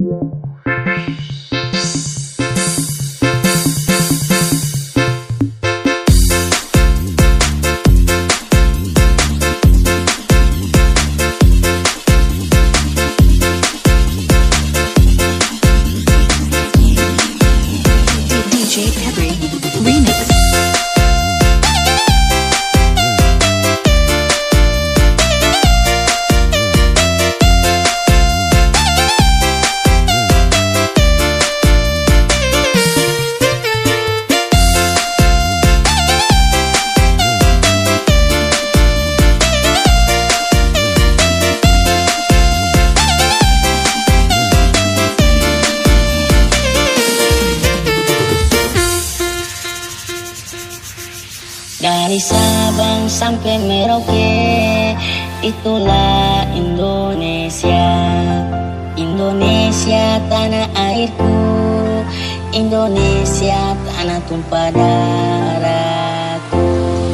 Dari Sabang sampai Merauke, itulah Indonesia. Indonesia tanah airku, Indonesia tanah tumpah darahku.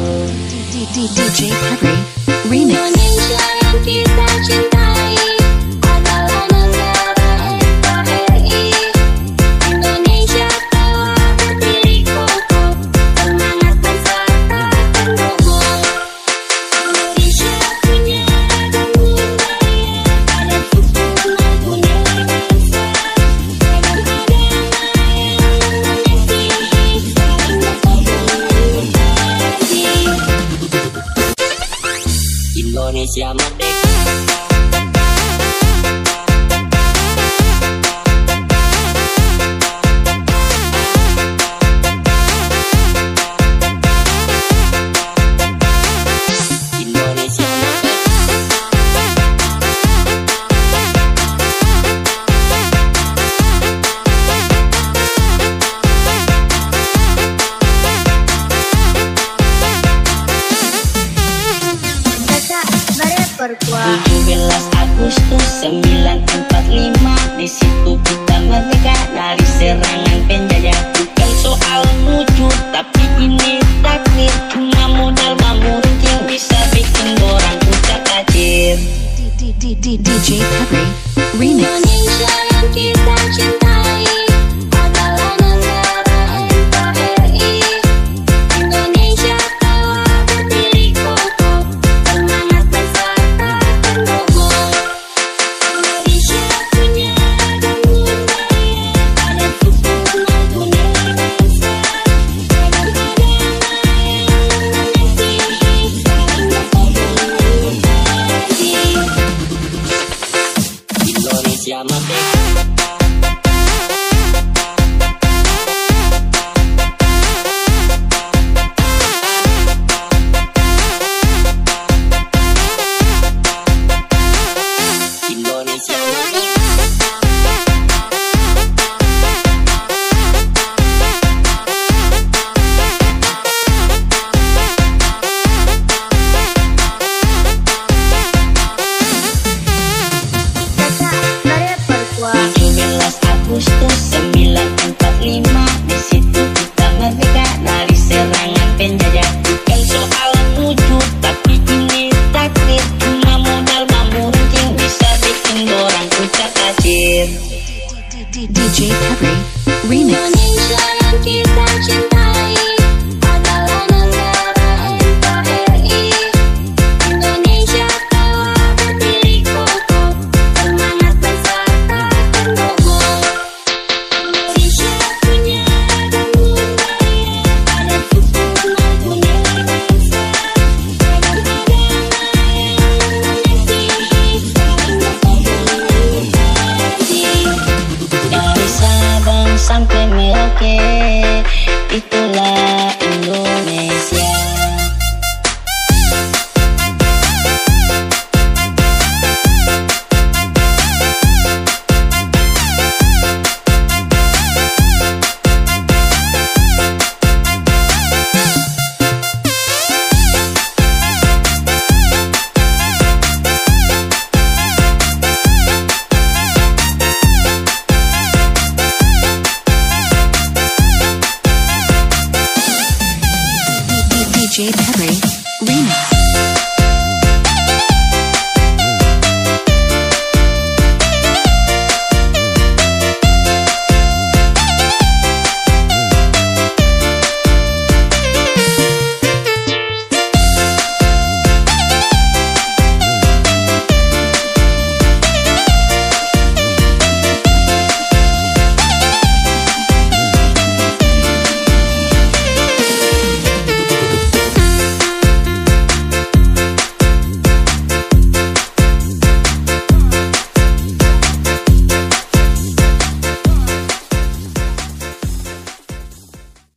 DJ Pepri Remix. Indonesia yang kita cintai adalah negara NKRI. Indonesia telah berdiri kokoh, semangat bangsa takkan roboh. Indonesia punya ragam budaya, adat suku maupun nilai bangsa, ragam agama yang menyelesaikan saling berkomunikasi. Indonesia merdeka. Indonesia Perkuat 17 Agustus 1945, di situ kita merdeka dari serangan penjajah. Bukan soal wujud, tapi ini takdir. Cuma modal bambu runcing bisa bikin orang ucap acir. DJ Pepri Remix. Indonesia yang kita cintai adalah negara NKRI. Indonesia telah berdiri kokoh, semangat bangsa takkan roboh. Indonesia punya ragam budaya, adat suku maupun nilai bangsa, ragam agama yang menyelesaikan saling berkomunikasi. Indonesia merdeka. Indonesia merdeka. Perkuat 17 Agustus 1945, di situ kita merdeka dari serangan penjajah. Bukan soal wujud, tapi ini takdir. Cuma modal bambu runcing bisa bikin orang ucap acir. DJ Pepri Remix. Indonesia